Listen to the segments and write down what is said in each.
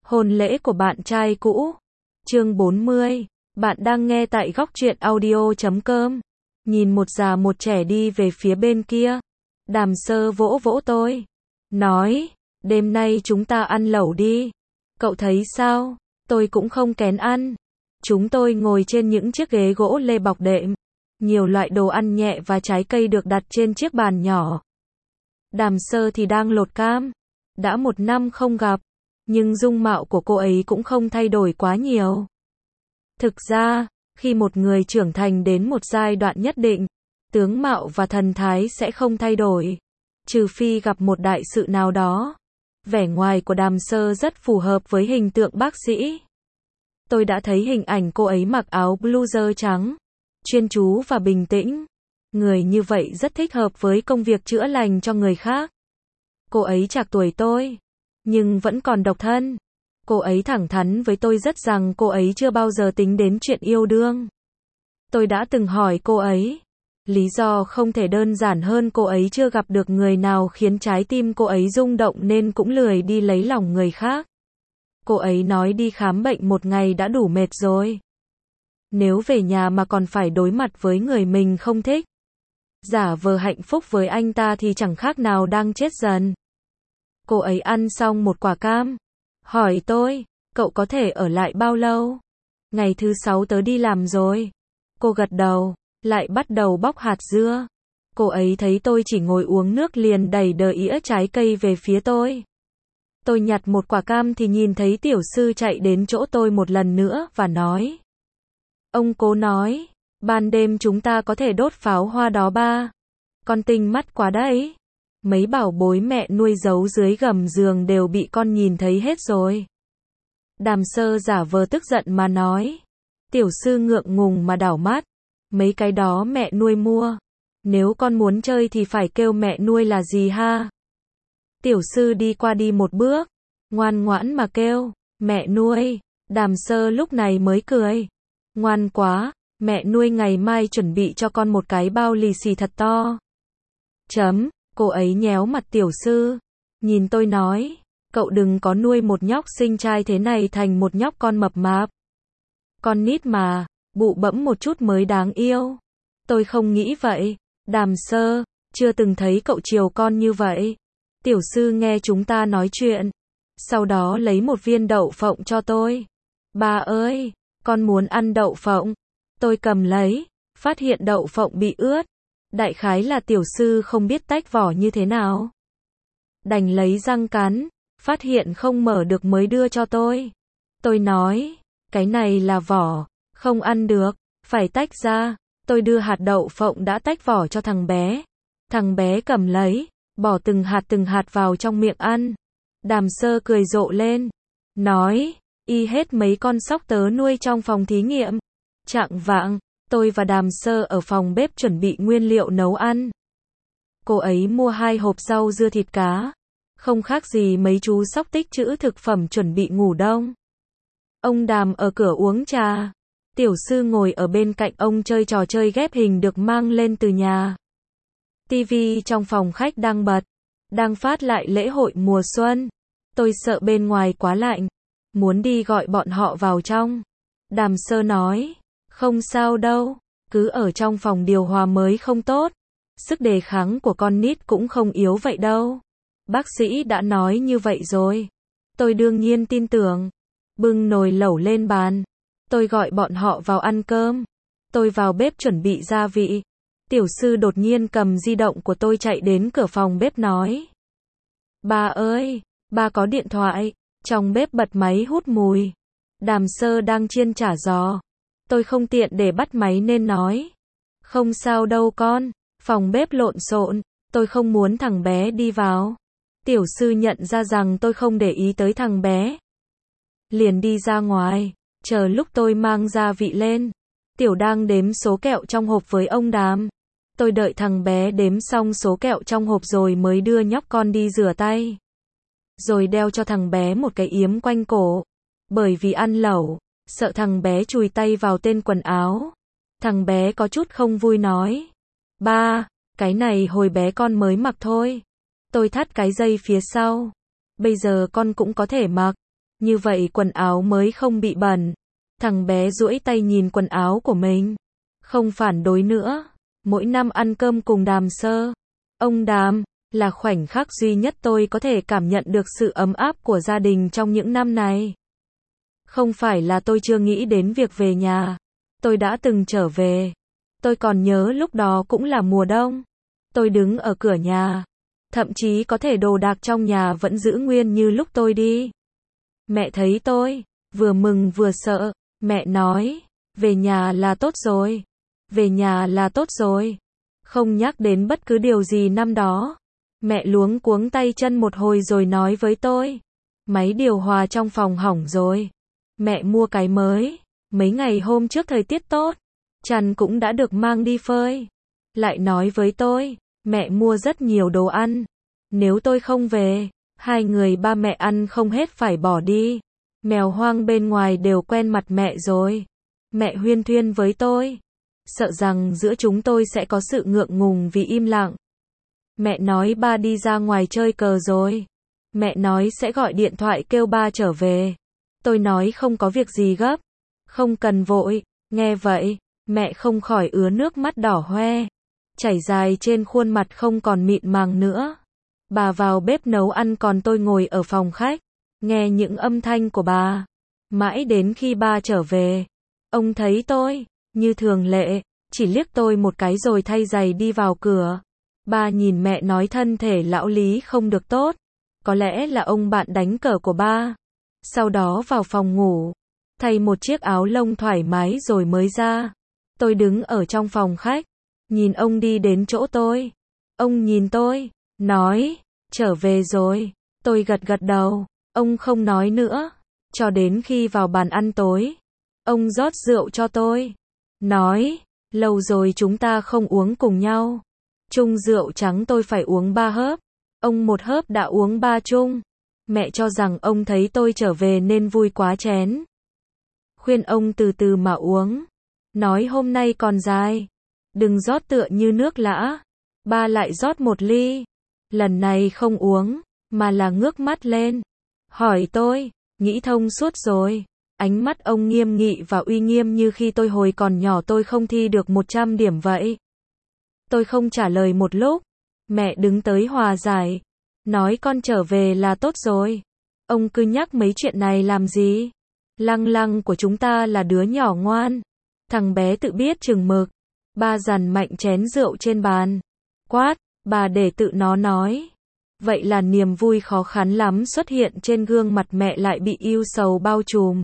Hôn lễ của bạn trai cũ. Chương 40. Bạn đang nghe tại góc truyện audio.com. Nhìn một già một trẻ đi về phía bên kia. Đàm Sơ vỗ vỗ tôi. Nói, đêm nay chúng ta ăn lẩu đi. Cậu thấy sao? Tôi cũng không kén ăn. Chúng tôi ngồi trên những chiếc ghế gỗ lê bọc đệm. Nhiều loại đồ ăn nhẹ và trái cây được đặt trên chiếc bàn nhỏ. Đàm Sơ thì đang lột cam. Đã 1 năm không gặp. Nhưng dung mạo của cô ấy cũng không thay đổi quá nhiều. Thực ra, khi một người trưởng thành đến một giai đoạn nhất định, tướng mạo và thần thái sẽ không thay đổi. Trừ phi gặp một đại sự nào đó. Vẻ ngoài của Đàm Sơ rất phù hợp với hình tượng bác sĩ. Tôi đã thấy hình ảnh cô ấy mặc áo bluser trắng, chuyên chú và bình tĩnh. Người như vậy rất thích hợp với công việc chữa lành cho người khác. Cô ấy trạc tuổi tôi, nhưng vẫn còn độc thân. Cô ấy thẳng thắn với tôi rất rằng cô ấy chưa bao giờ tính đến chuyện yêu đương. Tôi đã từng hỏi cô ấy. Lý do không thể đơn giản hơn cô ấy chưa gặp được người nào khiến trái tim cô ấy rung động nên cũng lười đi lấy lòng người khác. Cô ấy nói đi khám bệnh 1 ngày đã đủ mệt rồi. Nếu về nhà mà còn phải đối mặt với người mình không thích, giả vờ hạnh phúc với anh ta thì chẳng khác nào đang chết dần. Cô ấy ăn xong một quả cam. Hỏi tôi, cậu có thể ở lại bao lâu? Ngày thứ 6 tớ đi làm rồi. Cô gật đầu, lại bắt đầu bóc hạt dưa. Cô ấy thấy tôi chỉ ngồi uống nước liền đẩy đờ ĩa trái cây về phía tôi. Tôi nhặt một quả cam thì nhìn thấy tiểu sư chạy đến chỗ tôi một lần nữa và nói. Ông cố nói, ban đêm chúng ta có thể đốt pháo hoa đó ba. Con tinh mắt quá đấy. Mấy bảo bối mẹ nuôi giấu dưới gầm giường đều bị con nhìn thấy hết rồi. Đàm Sơ giả vờ tức giận mà nói. Tiểu sư ngượng ngùng mà đảo mắt. Mấy cái đó mẹ nuôi mua. Nếu con muốn chơi thì phải kêu mẹ nuôi là gì ha? Tiểu sư đi qua đi một bước. Ngoan ngoãn mà kêu. Mẹ nuôi. Đàm Sơ lúc này mới cười. Ngoan quá. Mẹ nuôi ngày mai chuẩn bị cho con một cái bao lì xì thật to. Chấm. Cô ấy nhéo mặt tiểu sư. Nhìn tôi nói. Cậu đừng có nuôi một nhóc xinh trai thế này thành một nhóc con mập mạp. Con nít mà, bụ bẫm một chút mới đáng yêu. Tôi không nghĩ vậy. Đàm Sơ, chưa từng thấy cậu chiều con như vậy. Tiểu sư nghe chúng ta nói chuyện. Sau đó lấy một viên đậu phộng cho tôi. Ba ơi, con muốn ăn đậu phộng. Tôi cầm lấy, phát hiện đậu phộng bị ướt. Đại khái là tiểu sư không biết tách vỏ như thế nào. Đành lấy răng cắn, phát hiện không mở được mới đưa cho tôi. Tôi nói, cái này là vỏ, không ăn được, phải tách ra. Tôi đưa hạt đậu phộng đã tách vỏ cho thằng bé. Thằng bé cầm lấy, bỏ từng hạt vào trong miệng ăn. Đàm Sơ cười rộ lên, nói, y hết mấy con sóc tớ nuôi trong phòng thí nghiệm. Chạng vạng, tôi và Đàm Sơ ở phòng bếp chuẩn bị nguyên liệu nấu ăn. Cô ấy mua 2 hộp rau dưa thịt cá. Không khác gì mấy chú sóc tích trữ thực phẩm chuẩn bị ngủ đông. Ông Đàm ở cửa uống trà. Tiểu sư ngồi ở bên cạnh ông chơi trò chơi ghép hình được mang lên từ nhà. TV trong phòng khách đang bật. Đang phát lại lễ hội mùa xuân. Tôi sợ bên ngoài quá lạnh. Muốn đi gọi bọn họ vào trong. Đàm Sơ nói. Không sao đâu. Cứ ở trong phòng điều hòa mới không tốt. Sức đề kháng của con nít cũng không yếu vậy đâu. Bác sĩ đã nói như vậy rồi. Tôi đương nhiên tin tưởng. Bưng nồi lẩu lên bàn. Tôi gọi bọn họ vào ăn cơm. Tôi vào bếp chuẩn bị gia vị. Tiểu sư đột nhiên cầm di động của tôi chạy đến cửa phòng bếp nói. Ba ơi, ba có điện thoại. Trong bếp bật máy hút mùi. Đàm Sơ đang chiên chả giò. Tôi không tiện để bắt máy nên nói. Không sao đâu con. Phòng bếp lộn xộn. Tôi không muốn thằng bé đi vào. Tiểu sư nhận ra rằng tôi không để ý tới thằng bé. Liền đi ra ngoài. Chờ lúc tôi mang gia vị lên. Tiểu đang đếm số kẹo trong hộp với ông Đàm. Tôi đợi thằng bé đếm xong số kẹo trong hộp rồi mới đưa nhóc con đi rửa tay. Rồi đeo cho thằng bé một cái yếm quanh cổ. Bởi vì ăn lẩu, sợ thằng bé chùi tay vào tên quần áo. Thằng bé có chút không vui nói. Ba, cái này hồi bé con mới mặc thôi. Tôi thắt cái dây phía sau. Bây giờ con cũng có thể mặc. Như vậy quần áo mới không bị bẩn. Thằng bé duỗi tay nhìn quần áo của mình. Không phản đối nữa. Mỗi năm ăn cơm cùng Đàm Sơ. Ông Đàm, là khoảnh khắc duy nhất tôi có thể cảm nhận được sự ấm áp của gia đình trong những năm này. Không phải là tôi chưa nghĩ đến việc về nhà. Tôi đã từng trở về. Tôi còn nhớ lúc đó cũng là mùa đông. Tôi đứng ở cửa nhà. Thậm chí có thể đồ đạc trong nhà vẫn giữ nguyên như lúc tôi đi. Mẹ thấy tôi, vừa mừng vừa sợ. Mẹ nói, về nhà là tốt rồi. Về nhà là tốt rồi. Không nhắc đến bất cứ điều gì năm đó. Mẹ luống cuống tay chân một hồi rồi nói với tôi. Máy điều hòa trong phòng hỏng rồi. Mẹ mua cái mới. Mấy ngày hôm trước thời tiết tốt. Chăn cũng đã được mang đi phơi. Lại nói với tôi, mẹ mua rất nhiều đồ ăn. Nếu tôi không về, hai người ba mẹ ăn không hết phải bỏ đi. Mèo hoang bên ngoài đều quen mặt mẹ rồi. Mẹ huyên thuyên với tôi. Sợ rằng giữa chúng tôi sẽ có sự ngượng ngùng vì im lặng. Mẹ nói ba đi ra ngoài chơi cờ rồi. Mẹ nói sẽ gọi điện thoại kêu ba trở về. Tôi nói không có việc gì gấp. Không cần vội. Nghe vậy, mẹ không khỏi ứa nước mắt đỏ hoe. Chảy dài trên khuôn mặt không còn mịn màng nữa. Bà vào bếp nấu ăn còn tôi ngồi ở phòng khách. Nghe những âm thanh của bà. Mãi đến khi ba trở về. Ông thấy tôi, như thường lệ, chỉ liếc tôi một cái rồi thay giày đi vào cửa. Ba nhìn mẹ nói thân thể lão Lý không được tốt. Có lẽ là ông bạn đánh cờ của ba. Sau đó vào phòng ngủ. Thay một chiếc áo lông thoải mái rồi mới ra. Tôi đứng ở trong phòng khách. Nhìn ông đi đến chỗ tôi. Ông nhìn tôi. Nói. Trở về rồi. Tôi gật gật đầu. Ông không nói nữa. Cho đến khi vào bàn ăn tối. Ông rót rượu cho tôi. Nói. Lâu rồi chúng ta không uống cùng nhau. Chung rượu trắng tôi phải uống 3 hớp. Ông một hớp đã uống 3 chung. Mẹ cho rằng ông thấy tôi trở về nên vui quá chén. Khuyên ông từ từ mà uống. Nói hôm nay còn dài. Đừng rót tựa như nước lã. Ba lại rót một ly. Lần này không uống, mà là ngước mắt lên. Hỏi tôi, nghĩ thông suốt rồi. Ánh mắt ông nghiêm nghị và uy nghiêm như khi tôi hồi còn nhỏ tôi không thi được 100 điểm vậy. Tôi không trả lời một lúc. Mẹ đứng tới hòa giải. Nói con trở về là tốt rồi. Ông cứ nhắc mấy chuyện này làm gì? Lăng lăng của chúng ta là đứa nhỏ ngoan. Thằng bé tự biết chừng mực. Ba dằn mạnh chén rượu trên bàn. Quát, bà để tự nó nói. Vậy là niềm vui khó khăn lắm xuất hiện trên gương mặt mẹ lại bị ưu sầu bao trùm.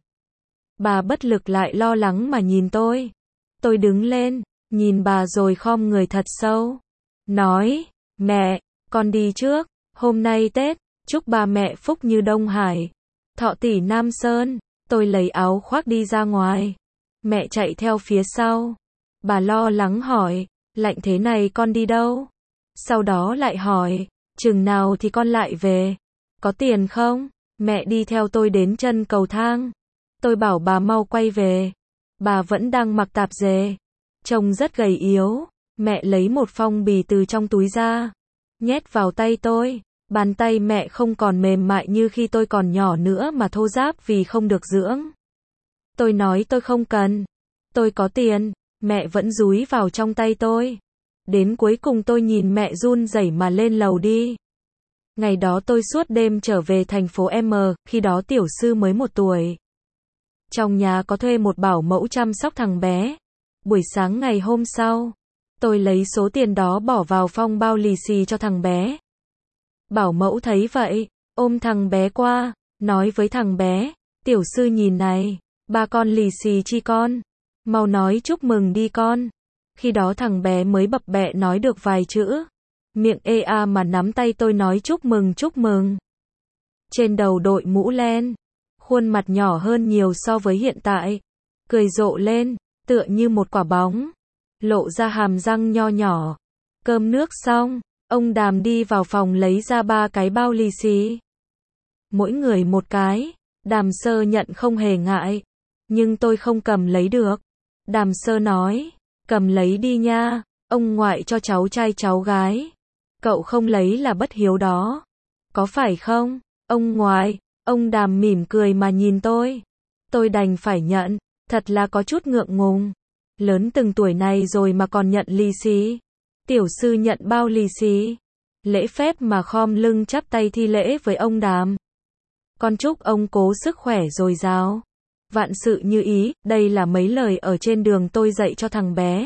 Bà bất lực lại lo lắng mà nhìn tôi. Tôi đứng lên, nhìn bà rồi khom người thật sâu. Nói, mẹ, con đi trước, hôm nay Tết, chúc ba mẹ phúc như Đông Hải. Thọ tỷ Nam Sơn, tôi lấy áo khoác đi ra ngoài. Mẹ chạy theo phía sau. Bà lo lắng hỏi, lạnh thế này con đi đâu? Sau đó lại hỏi, chừng nào thì con lại về? Có tiền không? Mẹ đi theo tôi đến chân cầu thang. Tôi bảo bà mau quay về. Bà vẫn đang mặc tạp dề. Trông rất gầy yếu. Mẹ lấy một phong bì từ trong túi ra. Nhét vào tay tôi. Bàn tay mẹ không còn mềm mại như khi tôi còn nhỏ nữa mà thô ráp vì không được dưỡng. Tôi nói tôi không cần. Tôi có tiền. Mẹ vẫn dúi vào trong tay tôi. Đến cuối cùng tôi nhìn mẹ run rẩy mà lên lầu đi. Ngày đó tôi suốt đêm trở về thành phố M, khi đó tiểu sư mới 1 tuổi. Trong nhà có thuê một bảo mẫu chăm sóc thằng bé. Buổi sáng ngày hôm sau, tôi lấy số tiền đó bỏ vào phong bao lì xì cho thằng bé. Bảo mẫu thấy vậy, ôm thằng bé qua, nói với thằng bé, tiểu sư nhìn này, ba con lì xì chi con, mau nói chúc mừng đi con. Khi đó thằng bé mới bập bẹ nói được vài chữ, miệng ê a mà nắm tay tôi nói chúc mừng chúc mừng. Trên đầu đội mũ len, khuôn mặt nhỏ hơn nhiều so với hiện tại, cười rộ lên, tựa như một quả bóng, lộ ra hàm răng nho nhỏ. Cơm nước xong, ông Đàm đi vào phòng lấy ra 3 cái bao lì xì. Mỗi người một cái, Đàm Sơ nhận không hề ngại, nhưng tôi không cầm lấy được. Đàm Sơ nói, cầm lấy đi nha, ông ngoại cho cháu trai cháu gái. Cậu không lấy là bất hiếu đó. Có phải không, ông ngoại? Ông Đàm mỉm cười mà nhìn tôi. Tôi đành phải nhận, thật là có chút ngượng ngùng. Lớn từng tuổi này rồi mà còn nhận lì xì. Tiểu sư nhận bao lì xì. Lễ phép mà khom lưng chắp tay thi lễ với ông Đàm. Con chúc ông cố sức khỏe dồi dào. Vạn sự như ý, đây là mấy lời ở trên đường tôi dạy cho thằng bé.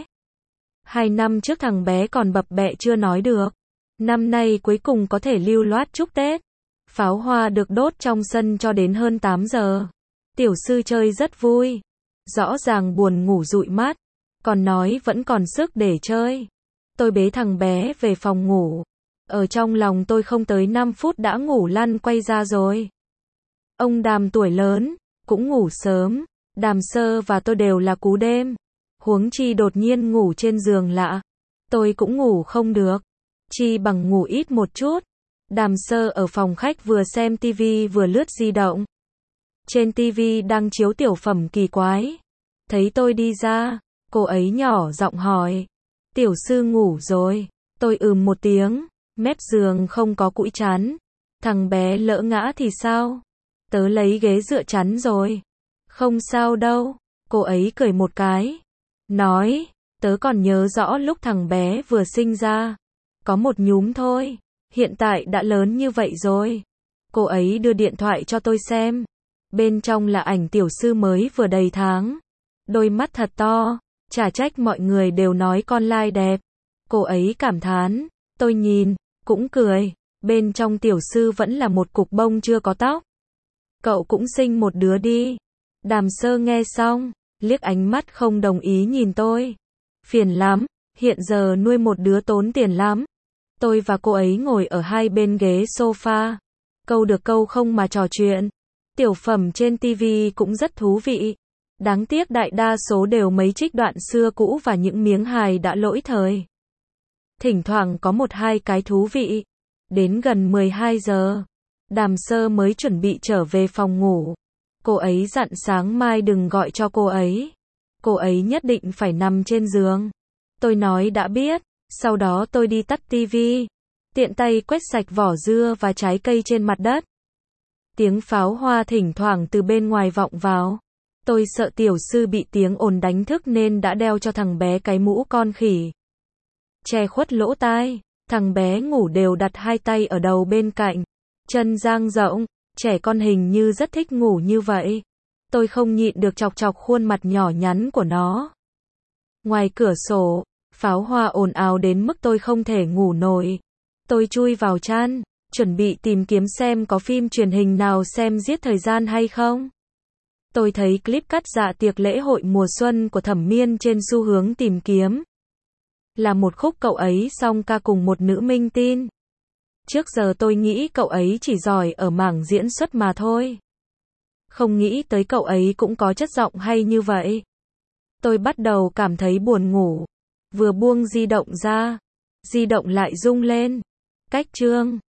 2 năm trước thằng bé còn bập bẹ chưa nói được. Năm nay cuối cùng có thể lưu loát chúc Tết. Pháo hoa được đốt trong sân cho đến hơn 8 giờ. Tiểu sư chơi rất vui. Rõ ràng buồn ngủ dụi mắt. Còn nói vẫn còn sức để chơi. Tôi bế thằng bé về phòng ngủ. Ở trong lòng tôi không tới 5 phút đã ngủ lăn quay ra rồi. Ông Đàm tuổi lớn, cũng ngủ sớm. Đàm Sơ và tôi đều là cú đêm. Huống chi đột nhiên ngủ trên giường lạ. Tôi cũng ngủ không được. Chi bằng ngủ ít một chút. Đàm Sơ ở phòng khách vừa xem tivi vừa lướt di động. Trên tivi đang chiếu tiểu phẩm kỳ quái. Thấy tôi đi ra, cô ấy nhỏ giọng hỏi. Tiểu sư ngủ rồi. Tôi một tiếng. Mép giường không có cũi chắn. Thằng bé lỡ ngã thì sao? Tớ lấy ghế dựa chắn rồi. Không sao đâu. Cô ấy cười một cái. Nói, tớ còn nhớ rõ lúc thằng bé vừa sinh ra. Có một nhúm thôi. Hiện tại đã lớn như vậy rồi. Cô ấy đưa điện thoại cho tôi xem. Bên trong là ảnh tiểu sư mới vừa đầy tháng. Đôi mắt thật to. Chả trách mọi người đều nói con lai đẹp. Cô ấy cảm thán. Tôi nhìn, cũng cười. Bên trong tiểu sư vẫn là một cục bông chưa có tóc. Cậu cũng sinh một đứa đi. Đàm Sơ nghe xong, liếc ánh mắt không đồng ý nhìn tôi. Phiền lắm, hiện giờ nuôi một đứa tốn tiền lắm. Tôi và cô ấy ngồi ở hai bên ghế sofa. Câu được câu không mà trò chuyện. Tiểu phẩm trên tivi cũng rất thú vị. Đáng tiếc đại đa số đều mấy trích đoạn xưa cũ và những miếng hài đã lỗi thời. Thỉnh thoảng có một hai cái thú vị. Đến gần 12 giờ, Đàm Sơ mới chuẩn bị trở về phòng ngủ. Cô ấy dặn sáng mai đừng gọi cho cô ấy. Cô ấy nhất định phải nằm trên giường. Tôi nói đã biết. Sau đó tôi đi tắt tivi. Tiện tay quét sạch vỏ dưa và trái cây trên mặt đất. Tiếng pháo hoa thỉnh thoảng từ bên ngoài vọng vào. Tôi sợ tiểu sư bị tiếng ồn đánh thức nên đã đeo cho thằng bé cái mũ con khỉ. Che khuất lỗ tai. Thằng bé ngủ đều đặt hai tay ở đầu bên cạnh. Chân dang rộng. Trẻ con hình như rất thích ngủ như vậy. Tôi không nhịn được chọc chọc khuôn mặt nhỏ nhắn của nó. Ngoài cửa sổ, pháo hoa ồn ào đến mức tôi không thể ngủ nổi. Tôi chui vào chăn, chuẩn bị tìm kiếm xem có phim truyền hình nào xem giết thời gian hay không. Tôi thấy clip cắt dạ tiệc lễ hội mùa xuân của Thẩm Miên trên xu hướng tìm kiếm. Là một khúc cậu ấy song ca cùng một nữ minh tinh. Trước giờ tôi nghĩ cậu ấy chỉ giỏi ở mảng diễn xuất mà thôi. Không nghĩ tới cậu ấy cũng có chất giọng hay như vậy. Tôi bắt đầu cảm thấy buồn ngủ. Vừa buông di động ra, di động lại rung lên. Cách chương